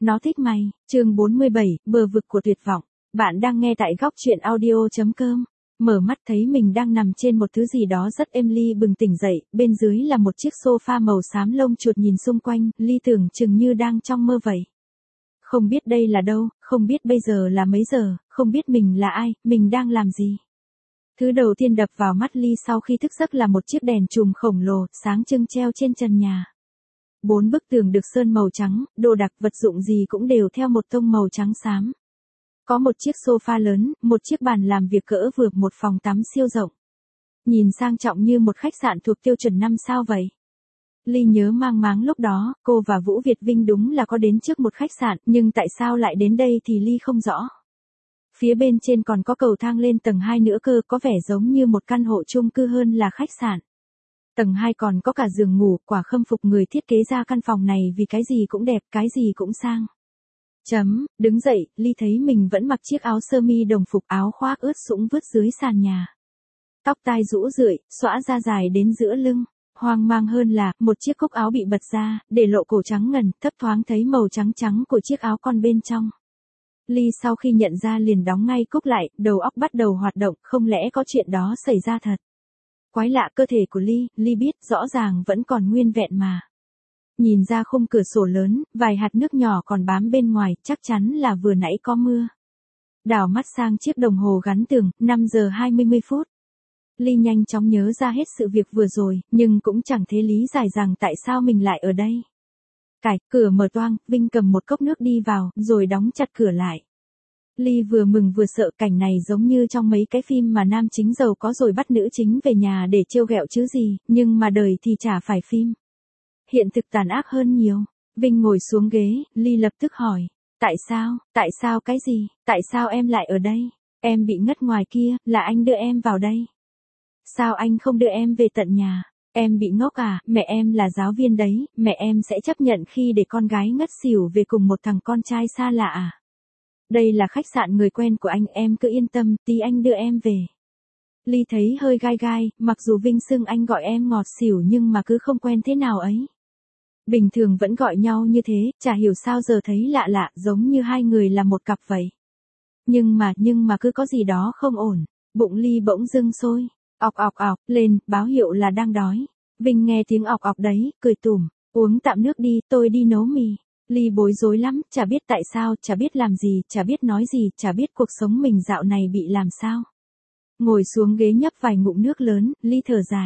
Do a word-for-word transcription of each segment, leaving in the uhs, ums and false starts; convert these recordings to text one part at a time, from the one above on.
Nó thích mày. Chương bốn mươi bảy, bờ vực của tuyệt vọng. Bạn đang nghe tại góc truyện audio chấm com. Mở mắt thấy mình đang nằm trên một thứ gì đó rất êm. Ly bừng tỉnh dậy, bên dưới là một chiếc sofa màu xám lông chuột. Nhìn xung quanh, Ly tưởng chừng như đang trong mơ vậy. Không biết đây là đâu, không biết bây giờ là mấy giờ, không biết mình là ai, mình đang làm gì. Thứ đầu tiên đập vào mắt Ly sau khi thức giấc là một chiếc đèn chùm khổng lồ, sáng trưng treo trên trần nhà. Bốn bức tường được sơn màu trắng, đồ đạc vật dụng gì cũng đều theo một tông màu trắng xám. Có một chiếc sofa lớn, một chiếc bàn làm việc cỡ vừa, một phòng tắm siêu rộng. Nhìn sang trọng như một khách sạn thuộc tiêu chuẩn năm sao vậy. Ly nhớ mang máng lúc đó, cô và Vũ Việt Vinh đúng là có đến trước một khách sạn, nhưng tại sao lại đến đây thì Ly không rõ. Phía bên trên còn có cầu thang lên tầng hai nữa cơ, có vẻ giống như một căn hộ chung cư hơn là khách sạn. Tầng hai còn có cả giường ngủ, quả khâm phục người thiết kế ra căn phòng này vì cái gì cũng đẹp, cái gì cũng sang. Chấm, đứng dậy, Ly thấy mình vẫn mặc chiếc áo sơ mi đồng phục, áo khoác ướt sũng vứt dưới sàn nhà. Tóc tai rũ rượi, xõa ra dài đến giữa lưng. Hoang mang hơn là, một chiếc cúc áo bị bật ra, để lộ cổ trắng ngần, thấp thoáng thấy màu trắng trắng của chiếc áo con bên trong. Ly sau khi nhận ra liền đóng ngay cúc lại, đầu óc bắt đầu hoạt động, không lẽ có chuyện đó xảy ra thật. Quái lạ, cơ thể của Ly, Ly biết rõ ràng vẫn còn nguyên vẹn mà. Nhìn ra khung cửa sổ lớn, vài hạt nước nhỏ còn bám bên ngoài, chắc chắn là vừa nãy có mưa. Đảo mắt sang chiếc đồng hồ gắn tường, năm giờ hai mươi phút. Ly nhanh chóng nhớ ra hết sự việc vừa rồi, nhưng cũng chẳng thể lý giải rằng tại sao mình lại ở đây. Cải, cửa mở toang, Vinh cầm một cốc nước đi vào, rồi đóng chặt cửa lại. Ly vừa mừng vừa sợ, cảnh này giống như trong mấy cái phim mà nam chính giàu có rồi bắt nữ chính về nhà để trêu ghẹo chứ gì, nhưng mà đời thì chả phải phim. Hiện thực tàn ác hơn nhiều. Vinh ngồi xuống ghế, Ly lập tức hỏi. Tại sao, tại sao cái gì, tại sao em lại ở đây? Em bị ngất ngoài kia, là anh đưa em vào đây. Sao anh không đưa em về tận nhà? Em bị ngốc à, mẹ em là giáo viên đấy, mẹ em sẽ chấp nhận khi để con gái ngất xỉu về cùng một thằng con trai xa lạ à? Đây là khách sạn người quen của anh, em cứ yên tâm, tí anh đưa em về. Ly thấy hơi gai gai, mặc dù Vinh xưng anh gọi em ngọt xỉu nhưng mà cứ không quen thế nào ấy. Bình thường vẫn gọi nhau như thế, chả hiểu sao giờ thấy lạ lạ, giống như hai người là một cặp vậy. Nhưng mà, nhưng mà cứ có gì đó không ổn, bụng Ly bỗng dưng sôi. Ọc ọc ọc, lên, báo hiệu là đang đói. Vinh nghe tiếng ọc ọc đấy, cười tủm, uống tạm nước đi, tôi đi nấu mì. Ly bối rối lắm, chả biết tại sao, chả biết làm gì, chả biết nói gì, chả biết cuộc sống mình dạo này bị làm sao. Ngồi xuống ghế nhấp vài ngụm nước lớn, Ly thở dài.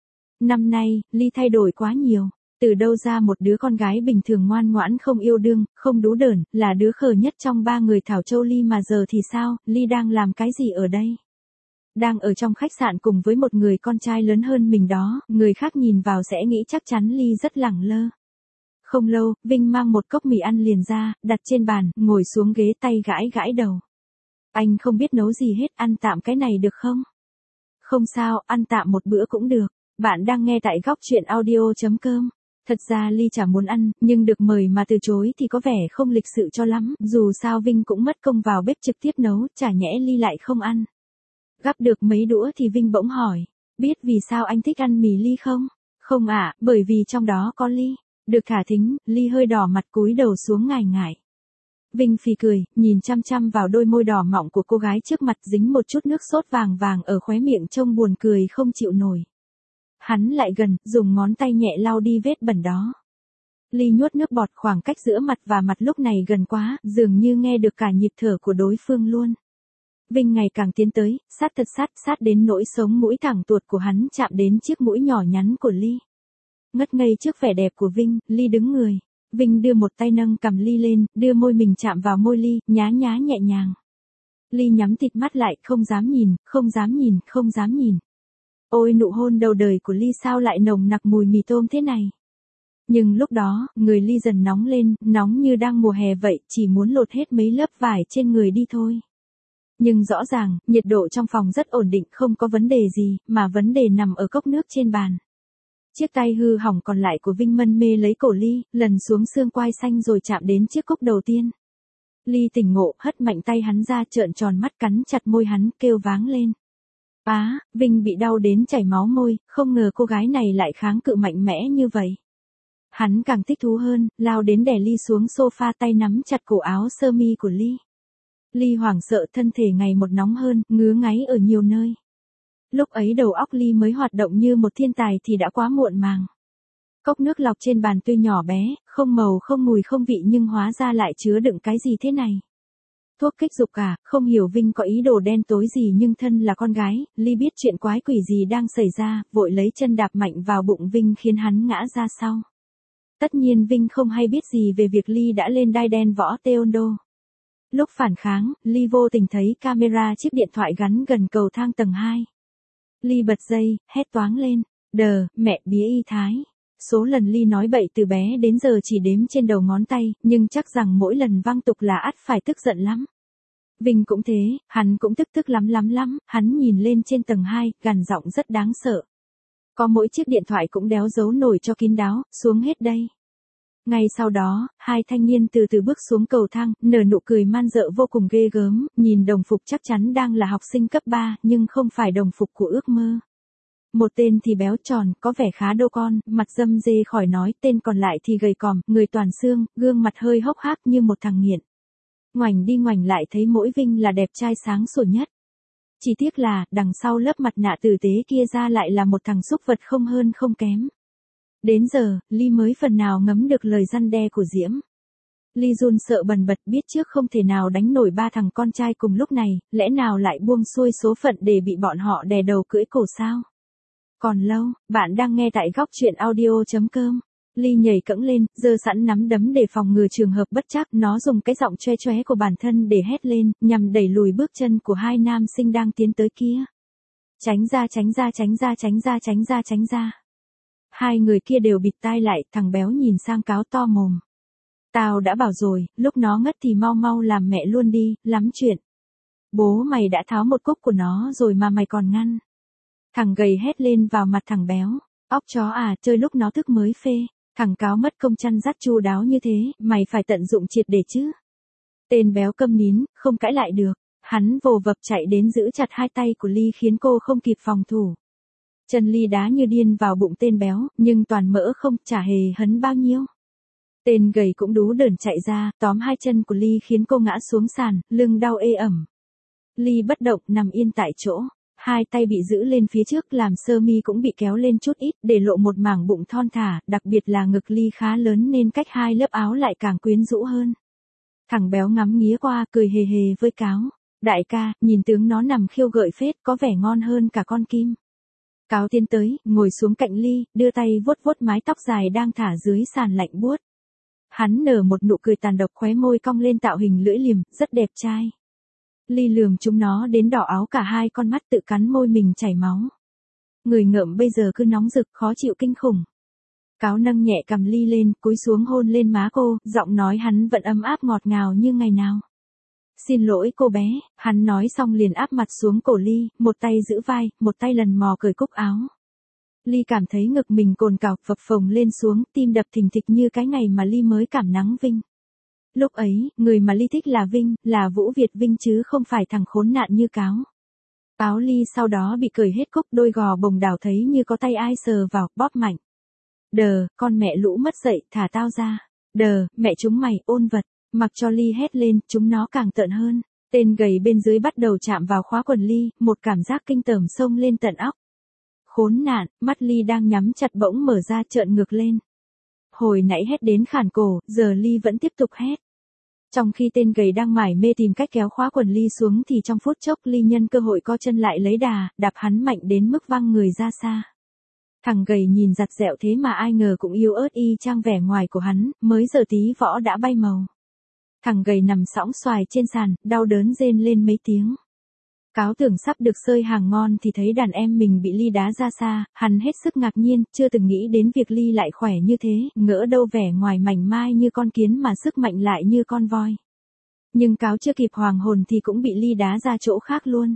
Năm nay, Ly thay đổi quá nhiều. Từ đâu ra một đứa con gái bình thường ngoan ngoãn không yêu đương, không đú đởn, là đứa khờ nhất trong ba người Thảo Châu Ly mà giờ thì sao, Ly đang làm cái gì ở đây? Đang ở trong khách sạn cùng với một người con trai lớn hơn mình đó, người khác nhìn vào sẽ nghĩ chắc chắn Ly rất lẳng lơ. Không lâu, Vinh mang một cốc mì ăn liền ra, đặt trên bàn, ngồi xuống ghế tay gãi gãi đầu. Anh không biết nấu gì hết, ăn tạm cái này được không? Không sao, ăn tạm một bữa cũng được. Bạn đang nghe tại góc truyện audio chấm com. Thật ra Ly chả muốn ăn, nhưng được mời mà từ chối thì có vẻ không lịch sự cho lắm, dù sao Vinh cũng mất công vào bếp trực tiếp nấu, chả nhẽ Ly lại không ăn. Gắp được mấy đũa thì Vinh bỗng hỏi, biết vì sao anh thích ăn mì Ly không? Không ạ, à, bởi vì trong đó có Ly. Được thả thính, Ly hơi đỏ mặt cúi đầu xuống ngại ngại. Vinh phì cười, nhìn chăm chăm vào đôi môi đỏ mọng của cô gái trước mặt, dính một chút nước sốt vàng vàng ở khóe miệng trông buồn cười không chịu nổi. Hắn lại gần, dùng ngón tay nhẹ lau đi vết bẩn đó. Ly nuốt nước bọt, khoảng cách giữa mặt và mặt lúc này gần quá, dường như nghe được cả nhịp thở của đối phương luôn. Vinh ngày càng tiến tới, sát thật sát, sát đến nỗi sống mũi thẳng tuột của hắn chạm đến chiếc mũi nhỏ nhắn của Ly. Ngất ngây trước vẻ đẹp của Vinh, Ly đứng người. Vinh đưa một tay nâng cằm Ly lên, đưa môi mình chạm vào môi Ly, nhá nhá nhẹ nhàng. Ly nhắm thịt mắt lại, không dám nhìn, không dám nhìn, không dám nhìn. Ôi nụ hôn đầu đời của Ly sao lại nồng nặc mùi mì tôm thế này. Nhưng lúc đó, người Ly dần nóng lên, nóng như đang mùa hè vậy, chỉ muốn lột hết mấy lớp vải trên người đi thôi. Nhưng rõ ràng, nhiệt độ trong phòng rất ổn định, không có vấn đề gì, mà vấn đề nằm ở cốc nước trên bàn. Chiếc tay hư hỏng còn lại của Vinh mân mê lấy cổ Ly, lần xuống xương quai xanh rồi chạm đến chiếc cốc đầu tiên. Ly tỉnh ngộ, hất mạnh tay hắn ra, trợn tròn mắt, cắn chặt môi hắn, kêu váng lên. Á, Vinh bị đau đến chảy máu môi, không ngờ cô gái này lại kháng cự mạnh mẽ như vậy. Hắn càng thích thú hơn, lao đến đè Ly xuống sofa tay nắm chặt cổ áo sơ mi của Ly. Ly hoảng sợ thân thể ngày một nóng hơn, ngứa ngáy ở nhiều nơi. Lúc ấy đầu óc Ly mới hoạt động như một thiên tài thì đã quá muộn màng. Cốc nước lọc trên bàn tuy nhỏ bé, không màu không mùi không vị nhưng hóa ra lại chứa đựng cái gì thế này. Thuốc kích dục à, không hiểu Vinh có ý đồ đen tối gì nhưng thân là con gái, Ly biết chuyện quái quỷ gì đang xảy ra, vội lấy chân đạp mạnh vào bụng Vinh khiến hắn ngã ra sau. Tất nhiên Vinh không hay biết gì về việc Ly đã lên đai đen võ taekwondo. Lúc phản kháng, Ly vô tình thấy camera chiếc điện thoại gắn gần cầu thang tầng hai. Ly bật dây, hét toáng lên, đờ, mẹ bía y thái. Số lần Ly nói bậy từ bé đến giờ chỉ đếm trên đầu ngón tay, nhưng chắc rằng mỗi lần văng tục là ắt phải tức giận lắm. Vinh cũng thế, hắn cũng tức tức lắm lắm lắm, hắn nhìn lên trên tầng hai, gằn giọng rất đáng sợ. Có mỗi chiếc điện thoại cũng đéo giấu nổi cho kín đáo, xuống hết đây. Ngay sau đó, hai thanh niên từ từ bước xuống cầu thang, nở nụ cười man dợ vô cùng ghê gớm, nhìn đồng phục chắc chắn đang là học sinh cấp ba, nhưng không phải đồng phục của ước mơ. Một tên thì béo tròn, có vẻ khá đô con, mặt râm rê khỏi nói, tên còn lại thì gầy còm, người toàn xương, gương mặt hơi hốc hác như một thằng nghiện. Ngoảnh đi ngoảnh lại thấy mỗi Vinh là đẹp trai sáng sủa nhất. Chỉ tiếc là, đằng sau lớp mặt nạ tử tế kia ra lại là một thằng súc vật không hơn không kém. Đến giờ, Ly mới phần nào ngấm được lời răn đe của Diễm. Ly run sợ bần bật biết trước không thể nào đánh nổi ba thằng con trai cùng lúc này, lẽ nào lại buông xuôi số phận để bị bọn họ đè đầu cưỡi cổ sao? Còn lâu, bạn đang nghe tại góc truyện audio chấm com. Ly nhảy cẫng lên, giơ sẵn nắm đấm để phòng ngừa trường hợp bất trắc, nó dùng cái giọng choe choé của bản thân để hét lên, nhằm đẩy lùi bước chân của hai nam sinh đang tiến tới kia. Tránh ra tránh ra tránh ra tránh ra tránh ra tránh ra. Hai người kia đều bịt tai lại, thằng béo nhìn sang cáo to mồm. Tao đã bảo rồi, lúc nó ngất thì mau mau làm mẹ luôn đi, lắm chuyện. Bố mày đã tháo một cúc của nó rồi mà mày còn ngăn. Thằng gầy hét lên vào mặt thằng béo. Óc chó à, chơi lúc nó thức mới phê. Thằng cáo mất công chăn dắt chu đáo như thế, mày phải tận dụng triệt để chứ. Tên béo câm nín, không cãi lại được. Hắn vồ vập chạy đến giữ chặt hai tay của Ly khiến cô không kịp phòng thủ. Chân Ly đá như điên vào bụng tên béo, nhưng toàn mỡ không chả hề hấn bao nhiêu. Tên gầy cũng đú đờn chạy ra, tóm hai chân của Ly khiến cô ngã xuống sàn, lưng đau ê ẩm. Ly bất động nằm yên tại chỗ. Hai tay bị giữ lên phía trước làm sơ mi cũng bị kéo lên chút ít để lộ một mảng bụng thon thả, đặc biệt là ngực Ly khá lớn nên cách hai lớp áo lại càng quyến rũ hơn. Thằng béo ngắm nghía qua cười hề hề với cáo. Đại ca, nhìn tướng nó nằm khiêu gợi phết có vẻ ngon hơn cả con kim. Cáo tiến tới, ngồi xuống cạnh Ly, đưa tay vuốt vuốt mái tóc dài đang thả dưới sàn lạnh buốt. Hắn nở một nụ cười tàn độc khóe môi cong lên tạo hình lưỡi liềm, rất đẹp trai. Ly lườm chúng nó đến đỏ áo cả hai con mắt tự cắn môi mình chảy máu. Người ngợm bây giờ cứ nóng rực khó chịu kinh khủng. Cáo nâng nhẹ cầm Ly lên, cúi xuống hôn lên má cô, giọng nói hắn vẫn ấm áp ngọt ngào như ngày nào. Xin lỗi cô bé, hắn nói xong liền áp mặt xuống cổ Ly, một tay giữ vai, một tay lần mò cởi cúc áo. Ly cảm thấy ngực mình cồn cào, phập phồng lên xuống, tim đập thình thịch như cái ngày mà Ly mới cảm nắng Vinh. Lúc ấy, người mà Ly thích là Vinh, là Vũ Việt Vinh chứ không phải thằng khốn nạn như cáo. Áo Ly sau đó bị cởi hết cúc, đôi gò bồng đảo thấy như có tay ai sờ vào, bóp mạnh. Đờ, con mẹ lũ mất dậy, thả tao ra. Đờ, mẹ chúng mày, ôn vật. Mặc cho Ly hét lên, chúng nó càng tợn hơn. Tên gầy bên dưới bắt đầu chạm vào khóa quần Ly, một cảm giác kinh tởm xông lên tận óc. Khốn nạn, mắt Ly đang nhắm chặt bỗng mở ra trợn ngược lên. Hồi nãy hét đến khản cổ, giờ Ly vẫn tiếp tục hét. Trong khi tên gầy đang mải mê tìm cách kéo khóa quần Ly xuống thì trong phút chốc Ly nhân cơ hội co chân lại lấy đà, đạp hắn mạnh đến mức văng người ra xa. Thằng gầy nhìn giặt dẹo thế mà ai ngờ cũng yếu ớt y chang vẻ ngoài của hắn, mới giờ tí võ đã bay màu. Thằng gầy nằm sõng xoài trên sàn, đau đớn rên lên mấy tiếng. Cáo tưởng sắp được xơi hàng ngon thì thấy đàn em mình bị Ly đá ra xa, hắn hết sức ngạc nhiên, chưa từng nghĩ đến việc Ly lại khỏe như thế, ngỡ đâu vẻ ngoài mảnh mai như con kiến mà sức mạnh lại như con voi. Nhưng cáo chưa kịp hoàng hồn thì cũng bị Ly đá ra chỗ khác luôn.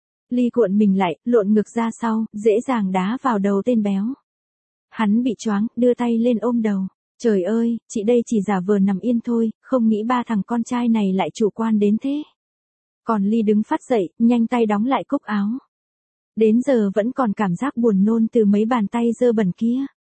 Ly cuộn mình lại, lộn ngược ra sau, dễ dàng đá vào đầu tên béo. Hắn bị choáng, đưa tay lên ôm đầu. Trời ơi, chị đây chỉ giả vờ nằm yên thôi, không nghĩ ba thằng con trai này lại chủ quan đến thế. Còn Ly đứng phát dậy, nhanh tay đóng lại cúc áo. Đến giờ vẫn còn cảm giác buồn nôn từ mấy bàn tay dơ bẩn kia.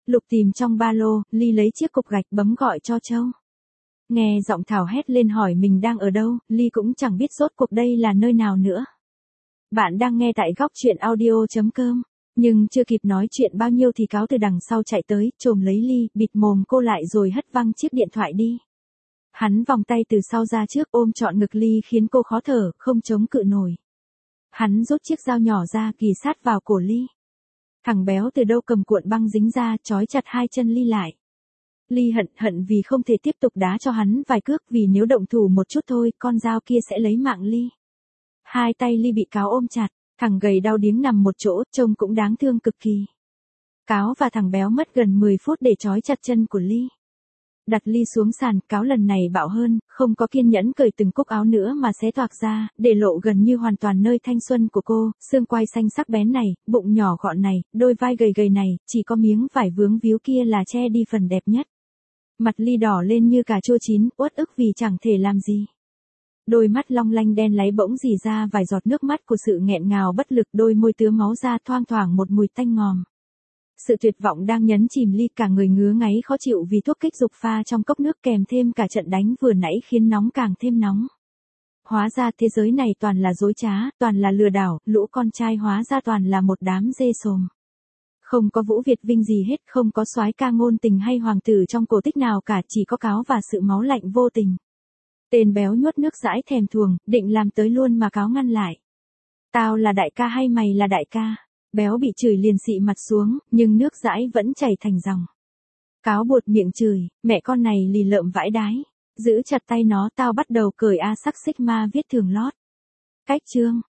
Lục tìm trong ba lô, Ly lấy chiếc cục gạch bấm gọi cho Châu. Nghe giọng Thảo hét lên hỏi mình đang ở đâu, Ly cũng chẳng biết rốt cuộc đây là nơi nào nữa. Bạn đang nghe tại góc truyện audio.com. Nhưng chưa kịp nói chuyện bao nhiêu thì Cáo từ đằng sau chạy tới, chồm lấy Ly, bịt mồm cô lại rồi hất văng chiếc điện thoại đi. Hắn vòng tay từ sau ra trước ôm trọn ngực Ly khiến cô khó thở, không chống cự nổi. Hắn rút chiếc dao nhỏ ra kì sát vào cổ Ly. Thằng béo từ đâu cầm cuộn băng dính ra trói chặt hai chân Ly lại. Ly hận hận vì không thể tiếp tục đá cho hắn vài cước vì nếu động thủ một chút thôi con dao kia sẽ lấy mạng Ly. Hai tay Ly bị Cáo ôm chặt, thằng gầy đau điếng nằm một chỗ trông cũng đáng thương cực kỳ. Cáo và thằng béo mất gần mười phút để trói chặt chân của Ly. Đặt Ly xuống sàn, Cáo lần này bạo hơn, không có kiên nhẫn cởi từng cúc áo nữa mà xé toạc ra, để lộ gần như hoàn toàn nơi thanh xuân của cô, xương quai xanh sắc bén này, bụng nhỏ gọn này, đôi vai gầy gầy này, chỉ có miếng vải vướng víu kia là che đi phần đẹp nhất. Mặt Ly đỏ lên như cà chua chín, uất ức vì chẳng thể làm gì. Đôi mắt long lanh đen láy bỗng rỉ ra vài giọt nước mắt của sự nghẹn ngào bất lực, đôi môi tứa máu ra thoang thoảng một mùi tanh ngòm. Sự tuyệt vọng đang nhấn chìm Ly, cả người ngứa ngáy khó chịu vì thuốc kích dục pha trong cốc nước kèm thêm cả trận đánh vừa nãy khiến nóng càng thêm nóng. Hóa ra thế giới này toàn là dối trá, toàn là lừa đảo, lũ con trai hóa ra toàn là một đám dê sồm. Không có Vũ Việt Vinh gì hết, không có soái ca ngôn tình hay hoàng tử trong cổ tích nào cả, chỉ có Cáo và sự máu lạnh vô tình. Tên béo nhuốt nước dãi thèm thuồng, định làm tới luôn mà Cáo ngăn lại. Tao là đại ca hay mày là đại ca? Béo bị chửi liền xị mặt xuống, nhưng nước dãi vẫn chảy thành dòng. Cáo buột miệng chửi, mẹ con này lì lợm vãi đái. Giữ chặt tay nó, tao bắt đầu cởi A sắc Sigma viết thường lót. Cách chương.